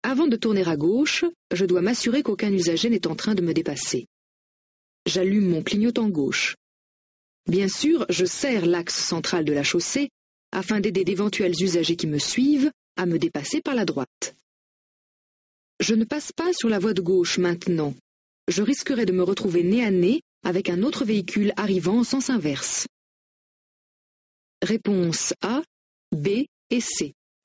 Avant de tourner à gauche, je dois m'assurer qu'aucun usager n'est en train de me dépasser. J'allume mon clignotant gauche. Bien sûr, je serre l'axe central de la chaussée afin d'aider d'éventuels usagers qui me suivent à me dépasser par la droite. Je ne passe pas sur la voie de gauche maintenant. Je risquerais de me retrouver nez à nez avec un autre véhicule arrivant en sens inverse. Réponse A, B et C.